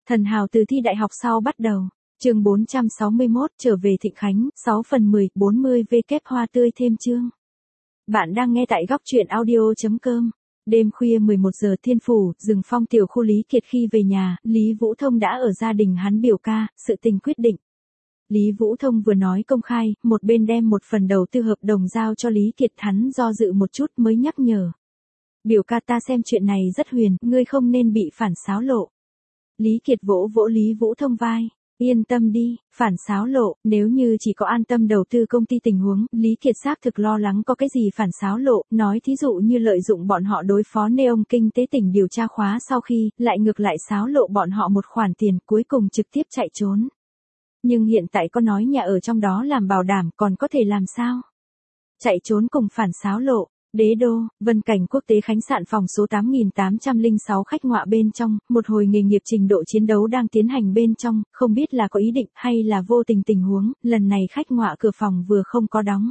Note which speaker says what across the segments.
Speaker 1: Thần hào từ thi đại học sau bắt đầu. Chương 461 trở về Thịnh Khánh, 6 phần 10, 40 vk hoa tươi thêm chương. Bạn đang nghe tại góc truyện audio.com. Đêm khuya 11 giờ Thiên Phủ, rừng phong tiểu khu Lý Kiệt khi về nhà, Lý Vũ Thông đã ở gia đình hắn biểu ca, sự tình quyết định. Lý Vũ Thông vừa nói công khai, một bên đem một phần đầu tư hợp đồng giao cho Lý Kiệt, hắn do dự một chút mới nhắc nhở. Biểu ca, ta xem chuyện này rất huyền, ngươi không nên bị phản xáo lộ. Lý Kiệt vỗ vỗ Lý Vũ Thông vai. Yên tâm đi, phản xáo lộ, nếu như chỉ có an tâm đầu tư công ty tình huống, Lý Kiệt xác thực lo lắng có cái gì phản xáo lộ, nói thí dụ như lợi dụng bọn họ đối phó Neom kinh tế tỉnh điều tra khóa sau khi, lại ngược lại xáo lộ bọn họ một khoản tiền cuối cùng trực tiếp chạy trốn. Nhưng hiện tại có nói nhà ở trong đó làm bảo đảm còn có thể làm sao? Chạy trốn cùng phản xáo lộ. Đế đô, Vân Cảnh Quốc tế khách sạn phòng số 8806 khách ngoại bên trong, một hồi nghề nghiệp trình độ chiến đấu đang tiến hành bên trong, không biết là có ý định hay là vô tình tình huống, lần này khách ngoại cửa phòng vừa không có đóng.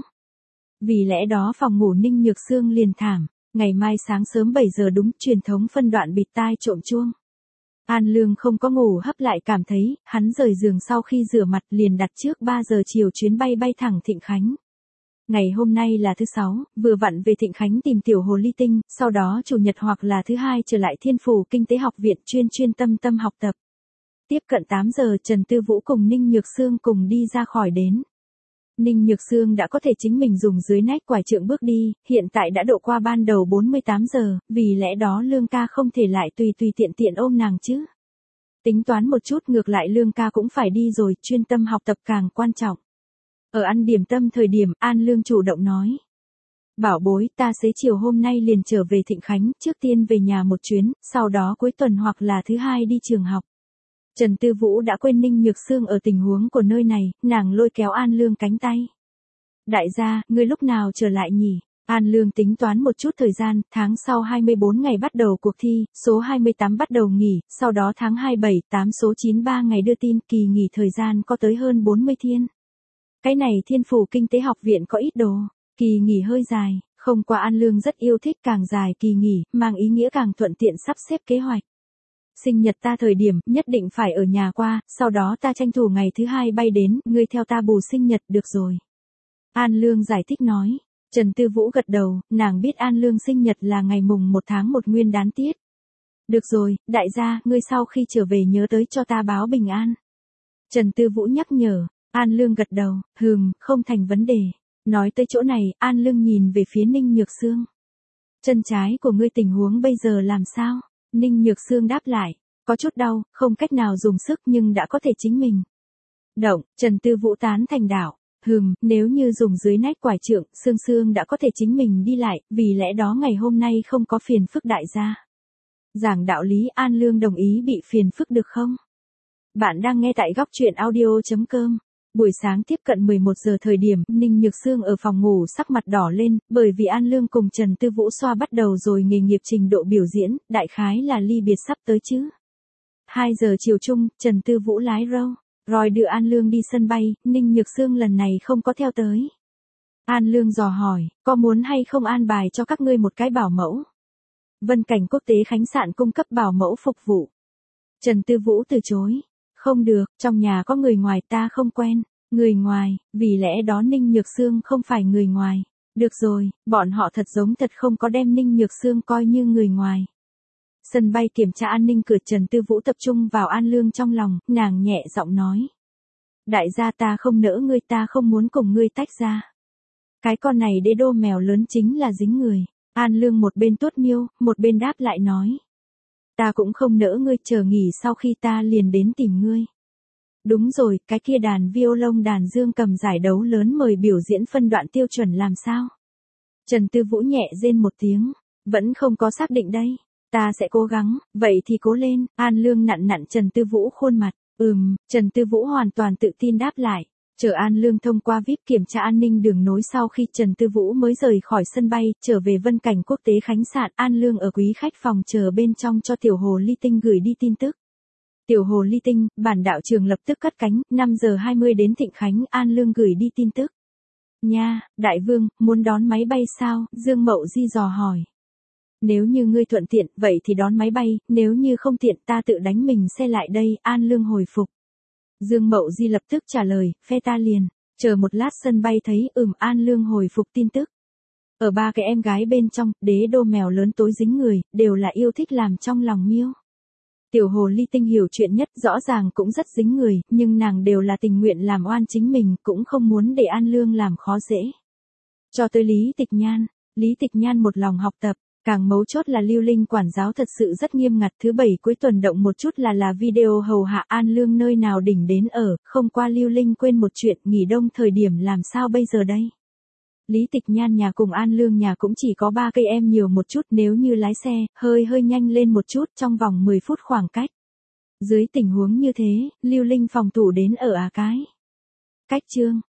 Speaker 1: Vì lẽ đó phòng ngủ Ninh Nhược Sương liền thảm, ngày mai sáng sớm 7 giờ đúng, truyền thống phân đoạn bịt tai trộm chuông. An Lương không có ngủ hấp lại cảm thấy, hắn rời giường sau khi rửa mặt liền đặt trước 3 giờ chiều chuyến bay bay thẳng Thịnh Khánh. Ngày hôm nay là thứ 6, vừa vặn về Thịnh Khánh tìm tiểu hồ ly tinh, sau đó chủ nhật hoặc là thứ 2 trở lại Thiên Phủ Kinh tế học viện chuyên tâm học tập. Tiếp cận 8 giờ Trần Tư Vũ cùng Ninh Nhược Sương cùng đi ra khỏi đến. Ninh Nhược Sương đã có thể chính mình dùng dưới nách quải trượng bước đi, hiện tại đã độ qua ban đầu 48 giờ, vì lẽ đó Lương ca không thể lại tùy tiện ôm nàng chứ. Tính toán một chút ngược lại Lương ca cũng phải đi rồi, chuyên tâm học tập càng quan trọng. Ở ăn điểm tâm thời điểm, An Lương chủ động nói. Bảo bối, ta xế chiều hôm nay liền trở về Thịnh Khánh, trước tiên về nhà một chuyến, sau đó cuối tuần hoặc là thứ 2 đi trường học. Trần Tư Vũ đã quên Ninh Nhược Sương ở tình huống của nơi này, nàng lôi kéo An Lương cánh tay. Đại gia, ngươi lúc nào trở lại nhỉ? An Lương tính toán một chút thời gian, tháng sau 24 ngày bắt đầu cuộc thi, số 28 bắt đầu nghỉ, sau đó tháng 27, 8 số 93 ngày đưa tin, kỳ nghỉ thời gian có tới hơn 40 thiên. Cái này Thiên Phủ Kinh tế học viện có ít đồ, kỳ nghỉ hơi dài, không qua An Lương rất yêu thích càng dài kỳ nghỉ, mang ý nghĩa càng thuận tiện sắp xếp kế hoạch. Sinh nhật ta thời điểm, nhất định phải ở nhà qua, sau đó ta tranh thủ ngày thứ 2 bay đến, ngươi theo ta bù sinh nhật, được rồi. An Lương giải thích nói. Trần Tư Vũ gật đầu, nàng biết An Lương sinh nhật là ngày mùng 1 tháng 1 nguyên đán tiết. Được rồi, đại gia, ngươi sau khi trở về nhớ tới cho ta báo bình an. Trần Tư Vũ nhắc nhở. An Lương gật đầu, không thành vấn đề. Nói tới chỗ này, An Lương nhìn về phía Ninh Nhược Sương. Chân trái của ngươi tình huống bây giờ làm sao? Ninh Nhược Sương đáp lại, có chút đau, không cách nào dùng sức nhưng đã có thể chính mình động. Trần Tư Vũ tán thành đạo, nếu như dùng dưới nách quải trượng, Sương đã có thể chính mình đi lại, vì lẽ đó ngày hôm nay không có phiền phức đại gia. Giảng đạo lý, An Lương đồng ý bị phiền phức được không? Bạn đang nghe tại góc truyện audio.com. Buổi sáng tiếp cận 11 giờ thời điểm, Ninh Nhược Sương ở phòng ngủ sắc mặt đỏ lên, bởi vì An Lương cùng Trần Tư Vũ xoa bắt đầu rồi nghề nghiệp trình độ biểu diễn, đại khái là ly biệt sắp tới chứ. 2 giờ chiều chung, Trần Tư Vũ lái Roy đưa An Lương đi sân bay, Ninh Nhược Sương lần này không có theo tới. An Lương dò hỏi, có muốn hay không an bài cho các ngươi một cái bảo mẫu? Vân Cảnh Quốc tế khách sạn cung cấp bảo mẫu phục vụ. Trần Tư Vũ từ chối. Không được, trong nhà có người ngoài ta không quen. Người ngoài, vì lẽ đó Ninh Nhược Sương không phải người ngoài. Được rồi, bọn họ thật giống thật không có đem Ninh Nhược Sương coi như người ngoài. Sân bay kiểm tra an ninh cửa, Trần Tư Vũ tập trung vào An Lương trong lòng, nàng nhẹ giọng nói. Đại gia, ta không nỡ ngươi, ta không muốn cùng ngươi tách ra. Cái con này đế đô mèo lớn chính là dính người. An Lương một bên tuốt miêu, một bên đáp lại nói. Ta cũng không nỡ ngươi, chờ nghỉ sau khi ta liền đến tìm ngươi. Đúng rồi, cái kia đàn violon đàn dương cầm giải đấu lớn mời biểu diễn phân đoạn tiêu chuẩn làm sao? Trần Tư Vũ nhẹ rên một tiếng, vẫn không có xác định đây. Ta sẽ cố gắng, vậy thì cố lên. An Lương nặn Trần Tư Vũ khuôn mặt. Trần Tư Vũ hoàn toàn tự tin đáp lại. Chờ An Lương thông qua VIP kiểm tra an ninh đường nối sau khi Trần Tư Vũ mới rời khỏi sân bay, trở về Vân Cảnh Quốc tế khách sạn, An Lương ở quý khách phòng chờ bên trong cho tiểu hồ ly tinh gửi đi tin tức. Tiểu hồ ly tinh, bản đạo trường lập tức cất cánh, 5 giờ 20 đến Thịnh Khánh, An Lương gửi đi tin tức. Nha, đại vương, muốn đón máy bay sao? Dương Mậu Di dò hỏi. Nếu như ngươi thuận tiện, vậy thì đón máy bay, nếu như không tiện ta tự đánh mình xe lại đây, An Lương hồi phục. Dương Mậu Di lập tức trả lời, phe ta liền, chờ một lát sân bay thấy, An Lương hồi phục tin tức. Ở ba cái em gái bên trong, đế đô mèo lớn tối dính người, đều là yêu thích làm trong lòng miêu. Tiểu hồ ly tinh hiểu chuyện nhất, rõ ràng cũng rất dính người, nhưng nàng đều là tình nguyện làm oan chính mình, cũng không muốn để An Lương làm khó dễ. Cho tới Lý Tịch Nhan một lòng học tập, càng mấu chốt là Lưu Linh quản giáo thật sự rất nghiêm ngặt, thứ bảy cuối tuần động một chút là video hầu hạ An Lương nơi nào đỉnh đến ở, không qua Lưu Linh quên một chuyện, nghỉ đông thời điểm làm sao bây giờ đây. Lý Tịch Nhan nhà cùng An Lương nhà cũng chỉ có 3 cây em nhiều một chút, nếu như lái xe, hơi nhanh lên một chút, trong vòng 10 phút khoảng cách. Dưới tình huống như thế, Lưu Linh phòng thủ đến ở cái. Cách chương